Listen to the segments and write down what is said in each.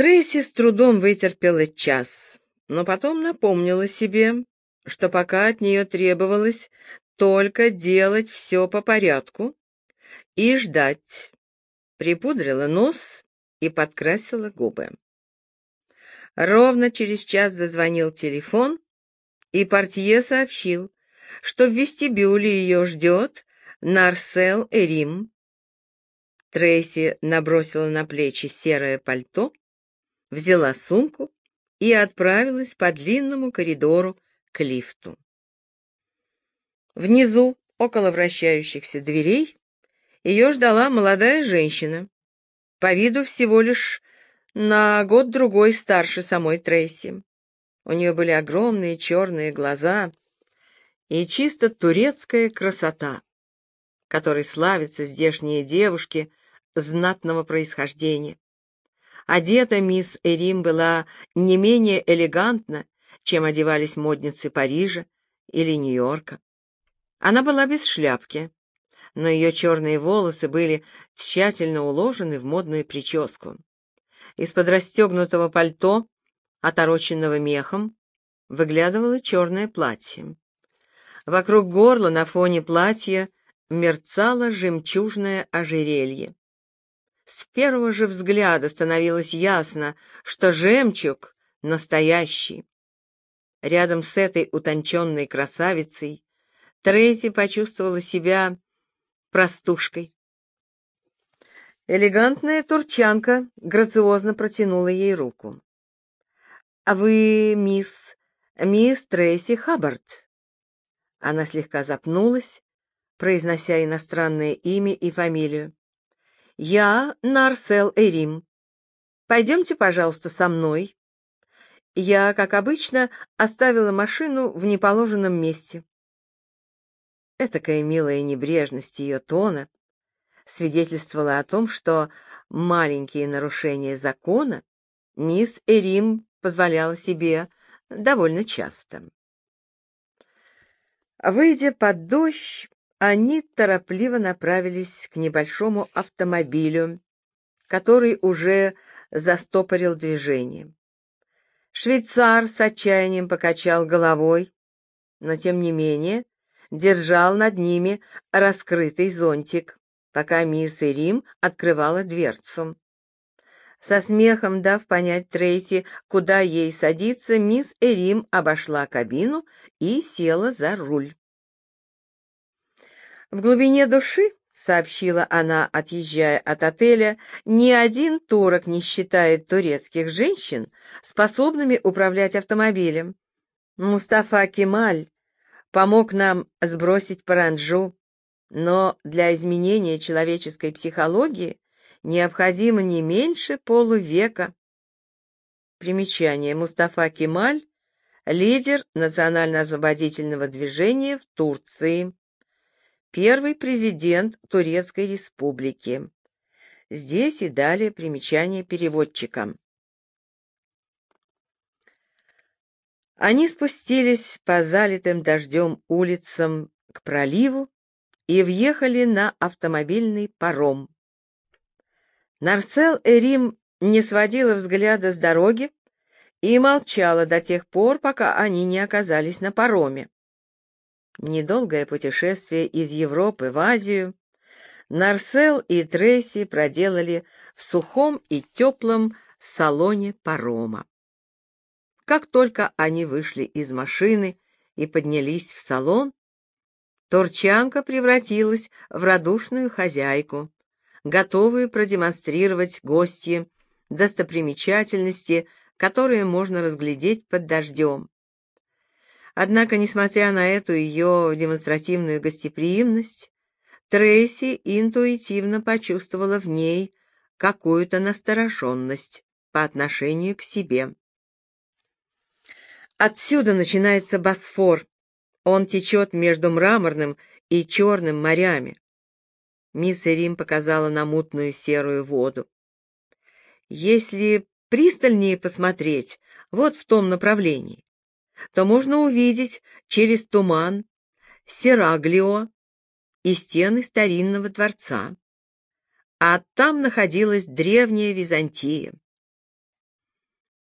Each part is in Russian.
Трейси с трудом вытерпела час, но потом напомнила себе, что пока от нее требовалось только делать все по порядку и ждать. Припудрила нос и подкрасила губы. Ровно через час зазвонил телефон, и портье сообщил, что в вестибюле ее ждет Нарсел Эрим. Трейси набросила на плечи серое пальто, взяла сумку и отправилась по длинному коридору к лифту. Внизу, около вращающихся дверей, ее ждала молодая женщина, по виду всего лишь на год-другой старше самой Трейси. У нее были огромные черные глаза и чисто турецкая красота, которой славятся здешние девушки знатного происхождения. Одета мисс Эрим была не менее элегантна, чем одевались модницы Парижа или Нью-Йорка. Она была без шляпки, но ее черные волосы были тщательно уложены в модную прическу. Из-под расстегнутого пальто, отороченного мехом, выглядывало черное платье. Вокруг горла на фоне платья мерцало жемчужное ожерелье. С первого же взгляда становилось ясно, что жемчуг настоящий. Рядом с этой утонченной красавицей Трейси почувствовала себя простушкой. Элегантная турчанка грациозно протянула ей руку. — А вы мисс Трейси Хаббард? Она слегка запнулась, произнося иностранное имя и фамилию. — Я Нарсел Эрим. Пойдемте, пожалуйста, со мной. Я, как обычно, оставила машину в неположенном месте. Этакая милая небрежность ее тона свидетельствовала о том, что маленькие нарушения закона мисс Эрим позволяла себе довольно часто. Выйдя под дождь, они торопливо направились к небольшому автомобилю, который уже застопорил движение. Швейцар с отчаянием покачал головой, но, тем не менее, держал над ними раскрытый зонтик, пока мисс Эрим открывала дверцу. Со смехом дав понять Трейси, куда ей садиться, мисс Эрим обошла кабину и села за руль. В глубине души, сообщила она, отъезжая от отеля, ни один турок не считает турецких женщин способными управлять автомобилем. Мустафа Кемаль помог нам сбросить паранджу, но для изменения человеческой психологии необходимо не меньше полувека. Примечание. Мустафа Кемаль — лидер национально-освободительного движения в Турции. Первый президент Турецкой республики. Здесь и далее примечание переводчика. Они спустились по залитым дождем улицам к проливу и въехали на автомобильный паром. Нарсел Эрим не сводила взгляда с дороги и молчала до тех пор, пока они не оказались на пароме. Недолгое путешествие из Европы в Азию Нарсел и Трейси проделали в сухом и теплом салоне парома. Как только они вышли из машины и поднялись в салон, турчанка превратилась в радушную хозяйку, готовую продемонстрировать гостье достопримечательности, которые можно разглядеть под дождем. Однако, несмотря на эту ее демонстративную гостеприимность, Трейси интуитивно почувствовала в ней какую-то настороженность по отношению к себе. Отсюда начинается Босфор. Он течет между Мраморным и Черным морями. Мисс Эрим показала на мутную серую воду. Если пристальнее посмотреть вот в том направлении, то можно увидеть через туман Сераглио и стены старинного дворца. А там находилась древняя Византия.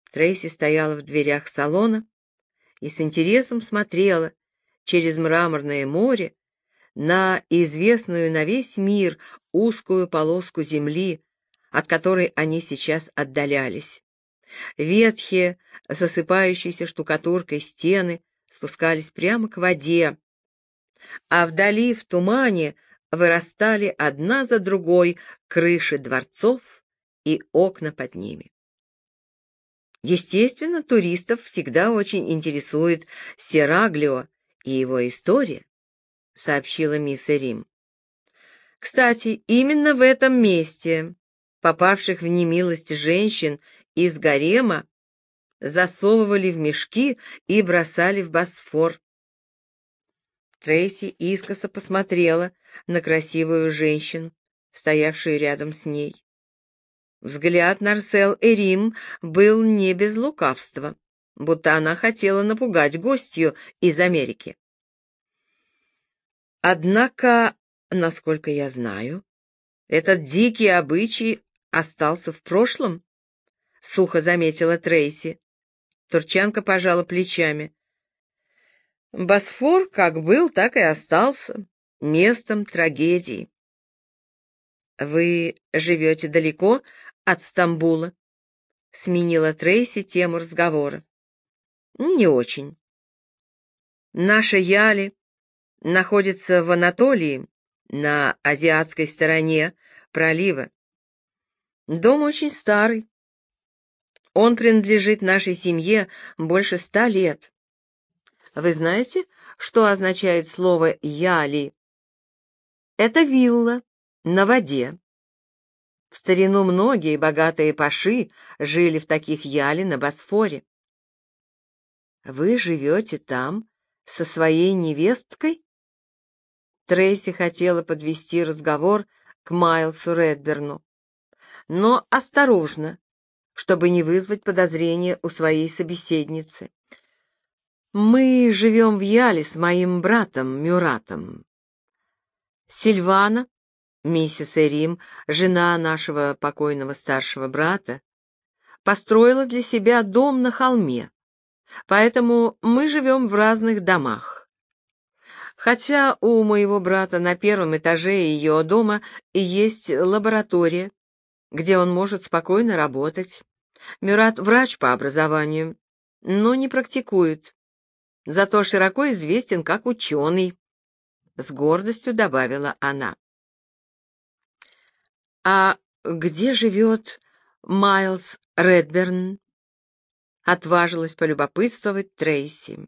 Трейси стояла в дверях салона и с интересом смотрела через мраморное море на известную на весь мир узкую полоску земли, от которой они сейчас отдалялись. Ветхие, засыпающиеся штукатуркой стены спускались прямо к воде, а вдали в тумане вырастали одна за другой крыши дворцов и окна под ними. Естественно, туристов всегда очень интересует Сераглио и его история, сообщила мисс Эрим. Кстати, именно в этом месте попавших в немилость женщин из гарема засовывали в мешки и бросали в Босфор. Трейси искоса посмотрела на красивую женщину, стоявшую рядом с ней. Взгляд Нарсел Эрим был не без лукавства, будто она хотела напугать гостью из Америки. Однако, насколько я знаю, этот дикий обычай остался в прошлом, — сухо заметила Трейси. Турчанка пожала плечами. Босфор как был, так и остался местом трагедии. «Вы живете далеко от Стамбула?» — сменила Трейси тему разговора. «Не очень. Наша Яли находится в Анатолии, на азиатской стороне пролива. Дом очень старый. Он принадлежит нашей семье больше 100 лет. Вы знаете, что означает слово «яли»? Это вилла на воде. В старину многие богатые паши жили в таких яли на Босфоре. Вы живете там со своей невесткой? Трейси хотела подвести разговор к Майлсу Редберну, но осторожно, чтобы не вызвать подозрения у своей собеседницы. Мы живем в Яле с моим братом Мюратом. Сильвана, миссис Эрим, жена нашего покойного старшего брата, построила для себя дом на холме, поэтому мы живем в разных домах. Хотя у моего брата на первом этаже ее дома и есть лаборатория, где он может спокойно работать. Мюрат врач по образованию, но не практикует, зато широко известен как ученый, — с гордостью добавила она. «А где живет Майлз Редберн?» — отважилась полюбопытствовать Трейси.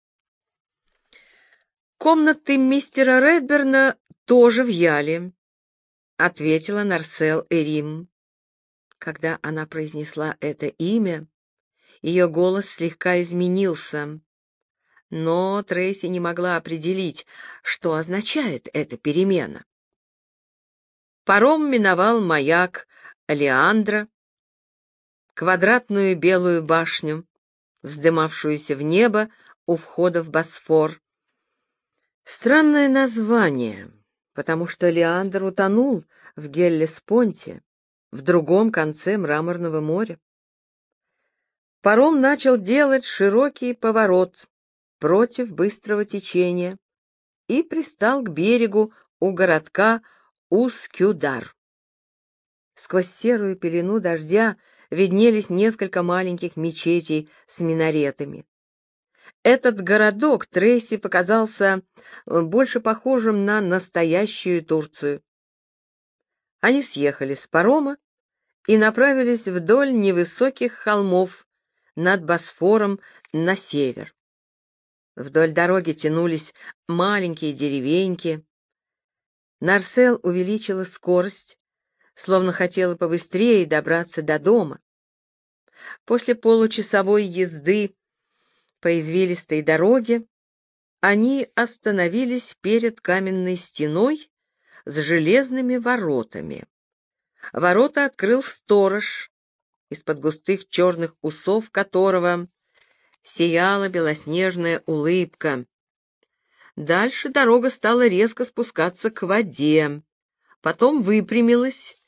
«Комнаты мистера Редберна тоже в Яле», — ответила Нарсел Эрим. Когда она произнесла это имя, ее голос слегка изменился, но Трейси не могла определить, что означает эта перемена. Паром миновал маяк Леандра, квадратную белую башню, вздымавшуюся в небо у входа в Босфор. Странное название, потому что Леандр утонул в Геллеспонте, в другом конце Мраморного моря. Паром начал делать широкий поворот против быстрого течения и пристал к берегу у городка Ускюдар. Сквозь серую пелену дождя виднелись несколько маленьких мечетей с минаретами. Этот городок Трейси показался больше похожим на настоящую Турцию. Они съехали с парома и направились вдоль невысоких холмов над Босфором на север. Вдоль дороги тянулись маленькие деревеньки. Нарсел увеличила скорость, словно хотела побыстрее добраться до дома. После получасовой езды по извилистой дороге они остановились перед каменной стеной с железными воротами. Ворота открыл сторож, из-под густых черных усов которого сияла белоснежная улыбка. Дальше дорога стала резко спускаться к воде, потом выпрямилась,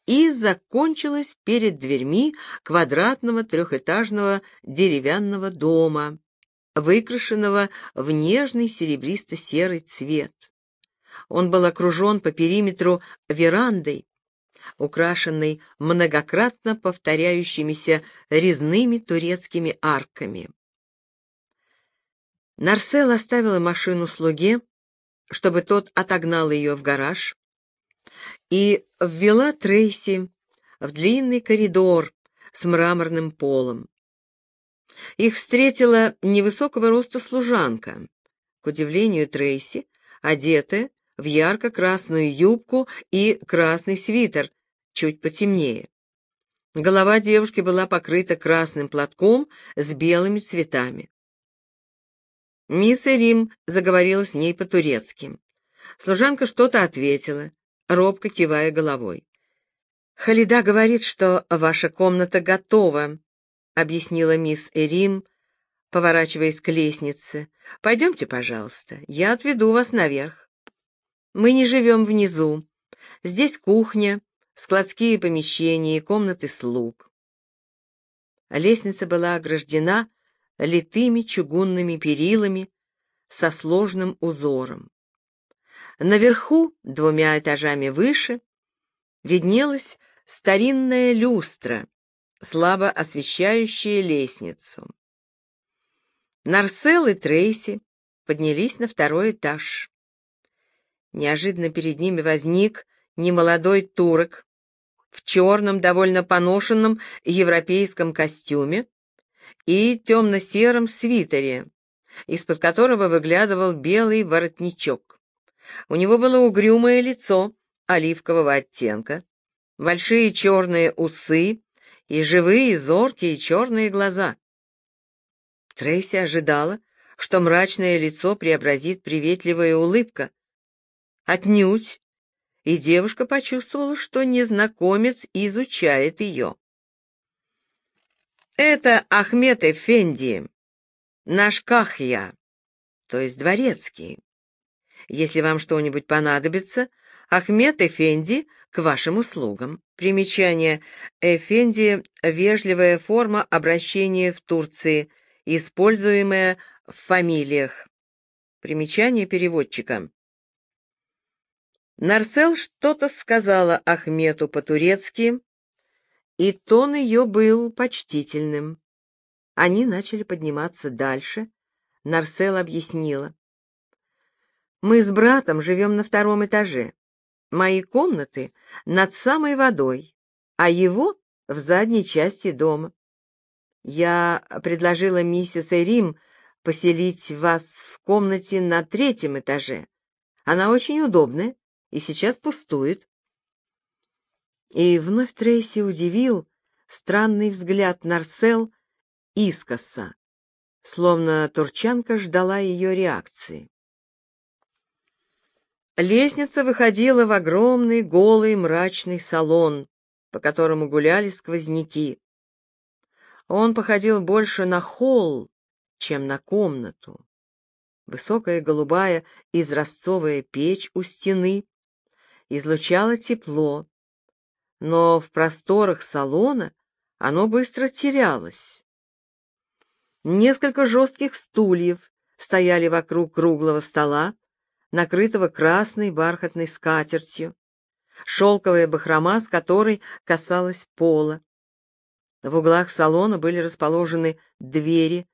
и закончилась перед дверьми квадратного трехэтажного деревянного дома, выкрашенного в нежный серебристо-серый цвет. Он был окружен по периметру верандой, украшенной многократно повторяющимися резными турецкими арками. Нарсел оставила машину слуге, чтобы тот отогнал ее в гараж, и ввела Трейси в длинный коридор с мраморным полом. Их встретила невысокого роста служанка, к удивлению Трейси, одетая в ярко-красную юбку и красный свитер, чуть потемнее. Голова девушки была покрыта красным платком с белыми цветами. Мисс Эрим заговорила с ней по-турецки. Служанка что-то ответила, робко кивая головой. «Халида говорит, что ваша комната готова», — объяснила мисс Эрим, поворачиваясь к лестнице. «Пойдемте, пожалуйста, я отведу вас наверх. Мы не живем внизу. Здесь кухня, складские помещения и комнаты слуг». Лестница была ограждена литыми чугунными перилами со сложным узором. Наверху, 2 этажами выше, виднелась старинная люстра, слабо освещающая лестницу. Нарсел и Трейси поднялись на 2-й этаж. Неожиданно перед ними возник немолодой турок в черном, довольно поношенном европейском костюме и темно-сером свитере, из-под которого выглядывал белый воротничок. У него было угрюмое лицо оливкового оттенка, большие черные усы и живые, зоркие черные глаза. Трейси ожидала, что мрачное лицо преобразит приветливая улыбка. Отнюдь, и девушка почувствовала, что незнакомец изучает ее. «Это Ахмед Эфенди, наш Кахья, то есть дворецкий. Если вам что-нибудь понадобится, Ахмед Эфенди к вашим услугам». Примечание: Эфенди — вежливая форма обращения в Турции, используемая в фамилиях. Примечание переводчика. Нарсел что-то сказала Ахмету по-турецки, и тон ее был почтительным. Они начали подниматься дальше. Нарсел объяснила: «Мы с братом живем на 2-м этаже. Мои комнаты над самой водой, а его в задней части дома. Я предложила миссис Эрим поселить вас в комнате на 3-м этаже. Она очень удобная и сейчас пустует». И вновь Трейси удивил странный взгляд Нарсел искоса, словно турчанка ждала ее реакции. Лестница выходила в огромный голый мрачный салон, по которому гуляли сквозняки. Он походил больше на холл, чем на комнату. Высокая голубая изразцовая печь у стены излучала тепло, но в просторах салона оно быстро терялось. Несколько жестких стульев стояли вокруг круглого стола, накрытого красной бархатной скатертью, шелковая бахрома с которой касалась пола. В углах салона были расположены двери,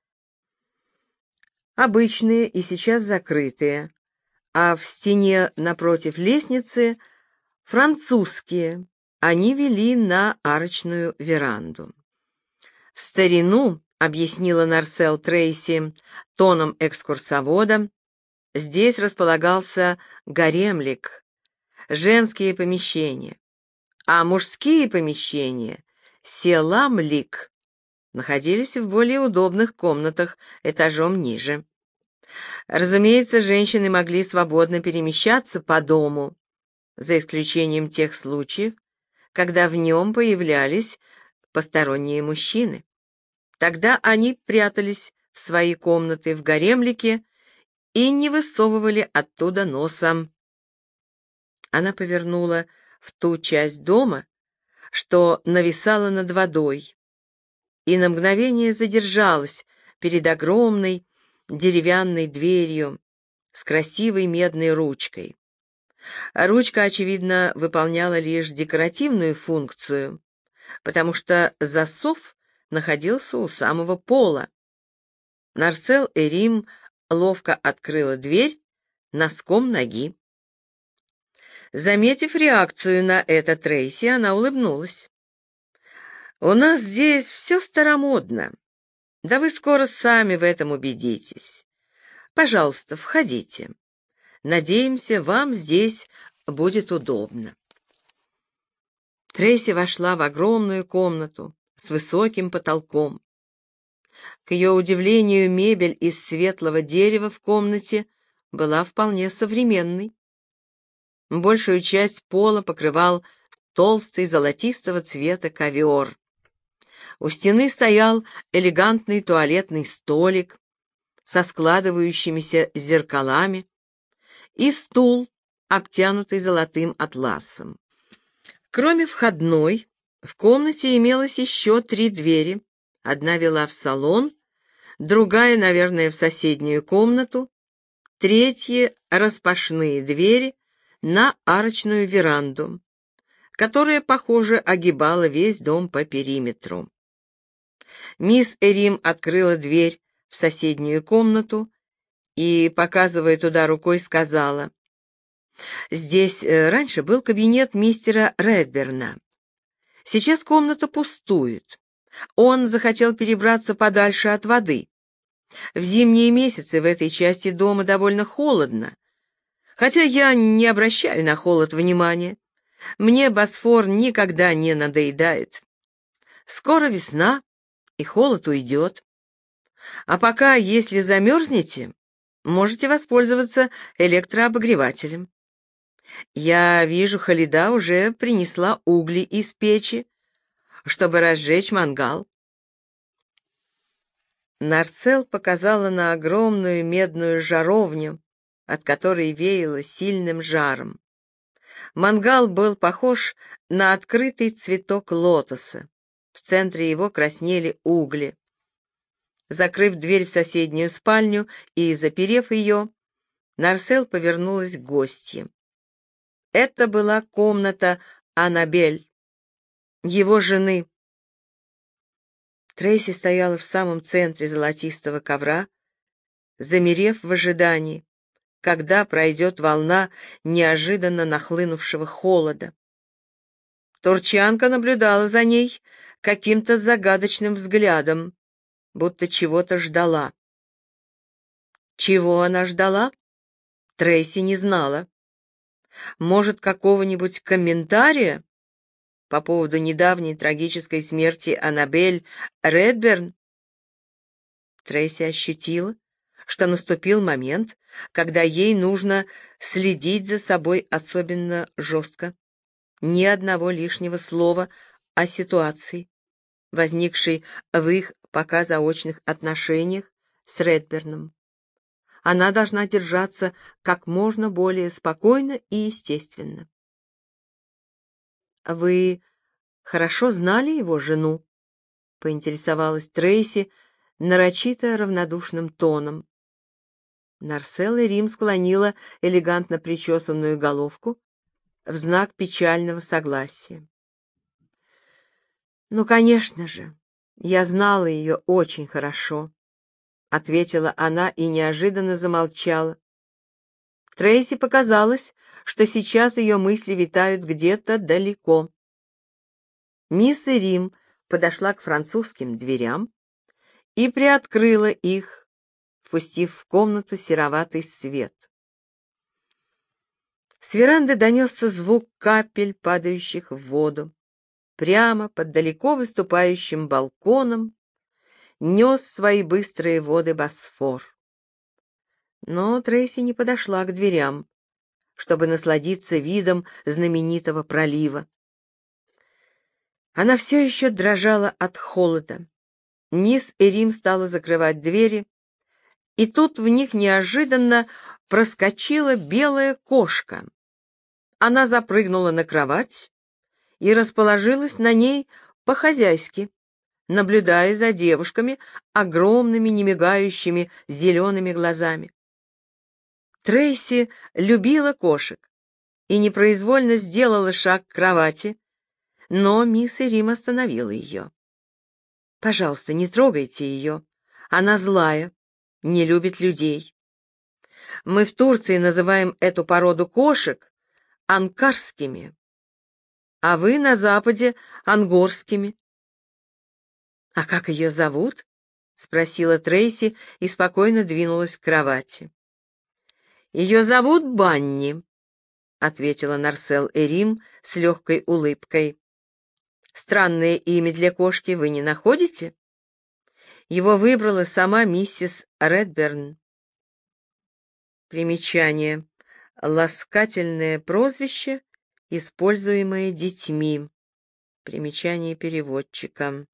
обычные и сейчас закрытые, а в стене напротив лестницы французские. Они вели на арочную веранду. В старину, объяснила Нарсел Трейси тоном экскурсовода, здесь располагался гаремлик, женские помещения, а мужские помещения, селамлик, находились в более удобных комнатах этажом ниже. Разумеется, женщины могли свободно перемещаться по дому, за исключением тех случаев, когда в нем появлялись посторонние мужчины. Тогда они прятались в свои комнаты в гаремлике и не высовывали оттуда носа. Она повернула в ту часть дома, что нависала над водой, и на мгновение задержалась перед огромной деревянной дверью с красивой медной ручкой. Ручка, очевидно, выполняла лишь декоративную функцию, потому что засов находился у самого пола. Нарсел-Эрим ловко открыла дверь носком ноги. Заметив реакцию на это Трейси, она улыбнулась. «У нас здесь все старомодно. Да вы скоро сами в этом убедитесь. Пожалуйста, входите. Надеемся, вам здесь будет удобно». Трейси вошла в огромную комнату с высоким потолком. К ее удивлению, мебель из светлого дерева в комнате была вполне современной. Большую часть пола покрывал толстый золотистого цвета ковер. У стены стоял элегантный туалетный столик со складывающимися зеркалами и стул, обтянутый золотым атласом. Кроме входной, в комнате имелось еще 3 двери. Одна вела в салон, другая, наверное, в соседнюю комнату, третьи — распашные двери на арочную веранду, которая, похоже, огибала весь дом по периметру. Мисс Эрим открыла дверь в соседнюю комнату и, показывая туда рукой, сказала: «Здесь раньше был кабинет мистера Редберна. Сейчас комната пустует. Он захотел перебраться подальше от воды. В зимние месяцы в этой части дома довольно холодно, хотя я не обращаю на холод внимания. Мне Босфор никогда не надоедает. Скоро весна, и холод уйдет. А пока, если замерзнете, можете воспользоваться электрообогревателем. Я вижу, Халида уже принесла угли из печи, чтобы разжечь мангал». Нарсел показала на огромную медную жаровню, от которой веяло сильным жаром. Мангал был похож на открытый цветок лотоса. В центре его краснели угли. Закрыв дверь в соседнюю спальню и заперев ее, Нарсел повернулась к гостье. Это была комната Аннабель, его жены. Трейси стояла в самом центре золотистого ковра, замерев в ожидании, когда пройдет волна неожиданно нахлынувшего холода. Турчанка наблюдала за ней каким-то загадочным взглядом, будто чего-то ждала. Чего она ждала? Трейси не знала. Может, какого-нибудь комментария по поводу недавней трагической смерти Аннабель Редберн? Трейси ощутила, что наступил момент, когда ей нужно следить за собой особенно жестко. Ни одного лишнего слова о ситуации, возникшей в их пока заочных отношениях с Редберном. Она должна держаться как можно более спокойно и естественно. «Вы хорошо знали его жену?» — поинтересовалась Трейси нарочито равнодушным тоном. Нарсел-Эрим склонила элегантно причесанную головку в знак печального согласия. «Ну, конечно же, я знала ее очень хорошо», — ответила она и неожиданно замолчала. Трейси показалось, что сейчас ее мысли витают где-то далеко. Мисс Эрим подошла к французским дверям и приоткрыла их, впустив в комнату сероватый свет. С веранды донесся звук капель, падающих в воду. Прямо под далеко выступающим балконом нес свои быстрые воды Босфор. Но Трейси не подошла к дверям, чтобы насладиться видом знаменитого пролива. Она все еще дрожала от холода. Мисс Эрим стала закрывать двери, и тут в них неожиданно проскочила белая кошка. Она запрыгнула на кровать и расположилась на ней по-хозяйски, наблюдая за девушками огромными немигающими зелеными глазами. Трейси любила кошек и непроизвольно сделала шаг к кровати, но мисс Ирим остановила ее. «Пожалуйста, не трогайте ее. Она злая, не любит людей. Мы в Турции называем эту породу кошек анкарскими, а вы на Западе — ангорскими». «А как ее зовут?» — спросила Трейси и спокойно двинулась к кровати. «Ее зовут Банни», — ответила Нарсел Эрим с легкой улыбкой. «Странное имя для кошки вы не находите?» Его выбрала сама миссис Редберн. Примечание. Ласкательное прозвище, используемое детьми. Примечание переводчика.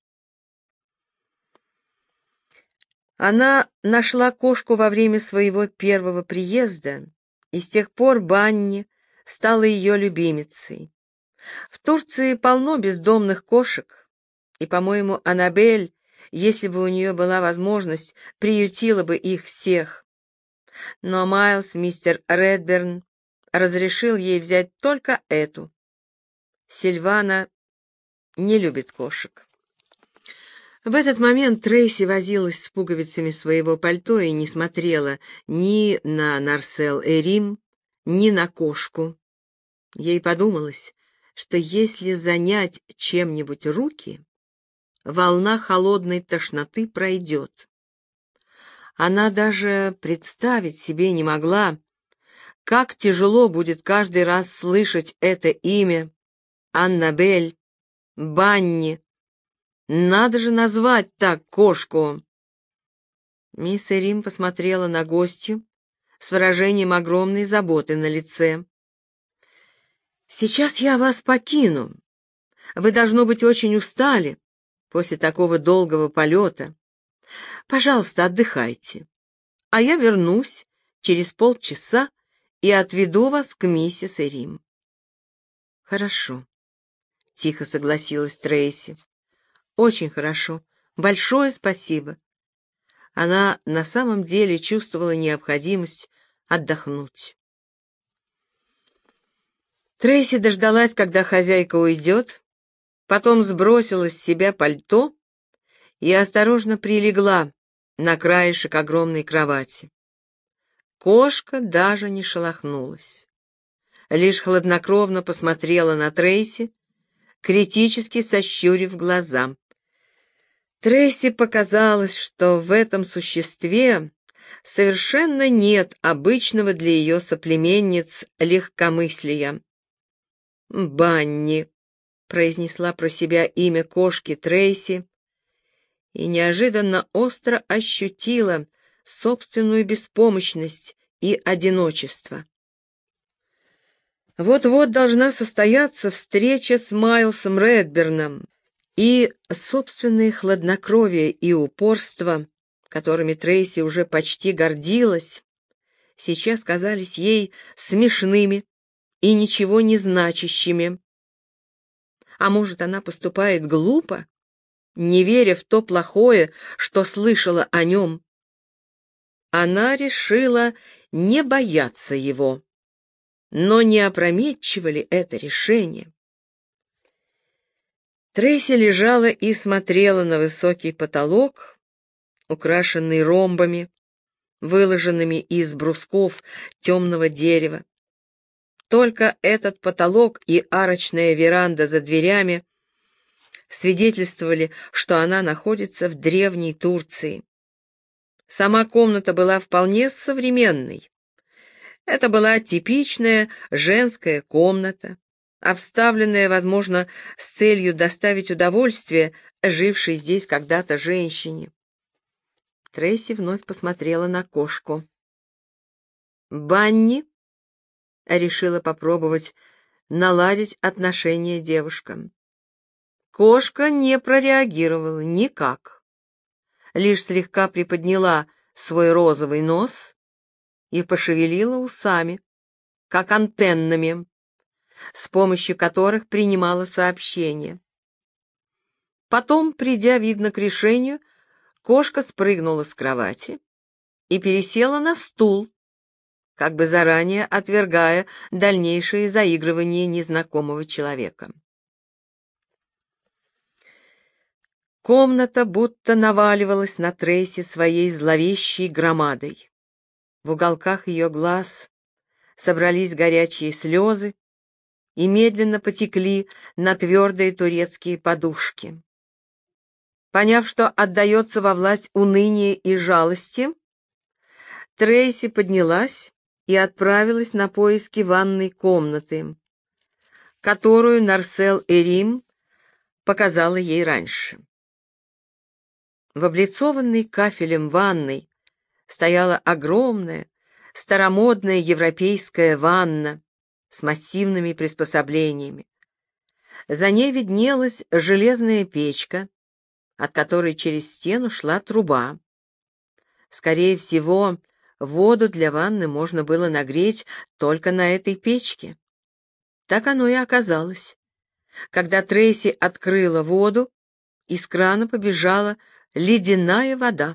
Она нашла кошку во время своего первого приезда, и с тех пор Банни стала ее любимицей. В Турции полно бездомных кошек, и, по-моему, Аннабель, если бы у нее была возможность, приютила бы их всех. Но Майлз, мистер Редберн, разрешил ей взять только эту. Сильвана не любит кошек. В этот момент Трейси возилась с пуговицами своего пальто и не смотрела ни на Нарсел Эрим, ни на кошку. Ей подумалось, что если занять чем-нибудь руки, волна холодной тошноты пройдет. Она даже представить себе не могла, как тяжело будет каждый раз слышать это имя — Аннабель, Банни. Надо же назвать так кошку. Мисс Эрим посмотрела на гостью с выражением огромной заботы на лице. «Сейчас я вас покину. Вы, должно быть, очень устали после такого долгого полета. Пожалуйста, отдыхайте, а я вернусь через полчаса и отведу вас к миссис Эрим». «Хорошо», — тихо согласилась Трейси. «Очень хорошо. Большое спасибо». Она на самом деле чувствовала необходимость отдохнуть. Трейси дождалась, когда хозяйка уйдет, потом сбросила с себя пальто и осторожно прилегла на краешек огромной кровати. Кошка даже не шелохнулась, лишь хладнокровно посмотрела на Трейси, критически сощурив глаза. Трейси показалось, что в этом существе совершенно нет обычного для ее соплеменниц легкомыслия. «Банни», — произнесла про себя имя кошки Трейси и неожиданно остро ощутила собственную беспомощность и одиночество. Вот-вот должна состояться встреча с Майлсом Редберном, и собственное хладнокровие и упорство, которыми Трейси уже почти гордилась, сейчас казались ей смешными и ничего не значащими. А может, она поступает глупо, не веря в то плохое, что слышала о нем? Она решила не бояться его. Но не опрометчиво ли это решение? Трейси лежала и смотрела на высокий потолок, украшенный ромбами, выложенными из брусков темного дерева. Только этот потолок и арочная веранда за дверями свидетельствовали, что она находится в древней Турции. Сама комната была вполне современной. Это была типичная женская комната, обставленная, возможно, с целью доставить удовольствие жившей здесь когда-то женщине. Трейси вновь посмотрела на кошку. Банни решила попробовать наладить отношения девушкам. Кошка не прореагировала никак, лишь слегка приподняла свой розовый нос и пошевелила усами, как антеннами. с помощью которых принимала сообщения. Потом, придя, видно, к решению, кошка спрыгнула с кровати и пересела на стул, как бы заранее отвергая дальнейшее заигрывание незнакомого человека. Комната будто наваливалась на Трейси своей зловещей громадой. В уголках ее глаз собрались горячие слезы и медленно потекли на твердые турецкие подушки. Поняв, что отдается во власть уныния и жалости, Трейси поднялась и отправилась на поиски ванной комнаты, которую Нарсел Эрим показала ей раньше. В облицованной кафелем ванной стояла огромная, старомодная европейская ванна с массивными приспособлениями. За ней виднелась железная печка, от которой через стену шла труба. Скорее всего, воду для ванны можно было нагреть только на этой печке. Так оно и оказалось. Когда Трейси открыла воду, из крана побежала ледяная вода.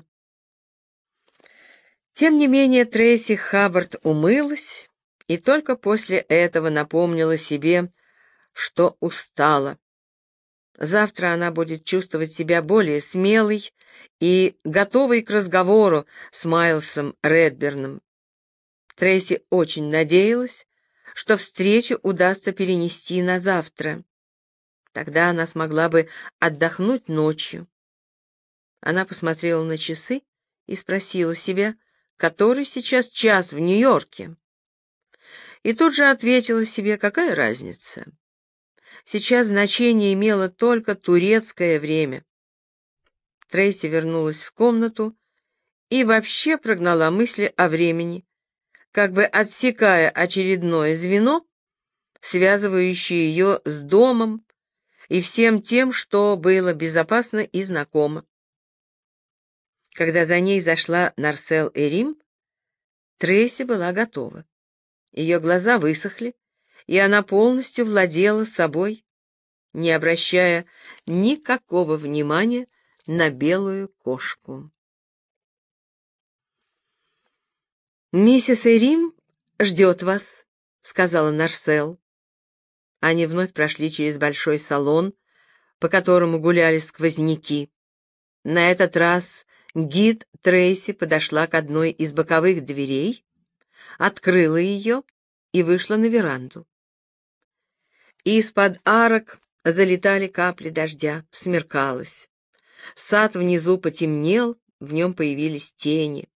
Тем не менее Трейси Хаббард умылась и только после этого напомнила себе, что устала. Завтра она будет чувствовать себя более смелой и готовой к разговору с Майлсом Редберном. Трейси очень надеялась, что встречу удастся перенести на завтра. Тогда она смогла бы отдохнуть ночью. Она посмотрела на часы и спросила себя, который сейчас час в Нью-Йорке. И тут же ответила себе, какая разница. Сейчас значение имело только турецкое время. Трейси вернулась в комнату и вообще прогнала мысли о времени, как бы отсекая очередное звено, связывающее ее с домом и всем тем, что было безопасно и знакомо. Когда за ней зашла Нарсел Эрим, Трейси была готова. Ее глаза высохли, и она полностью владела собой, не обращая никакого внимания на белую кошку. «Миссис Эрим ждет вас», — сказала Нарсел. Они вновь прошли через большой салон, по которому гуляли сквозняки. На этот раз гид Трейси подошла к одной из боковых дверей, открыла ее и вышла на веранду. Из-под арок залетали капли дождя, смеркалось. Сад внизу потемнел, в нем появились тени.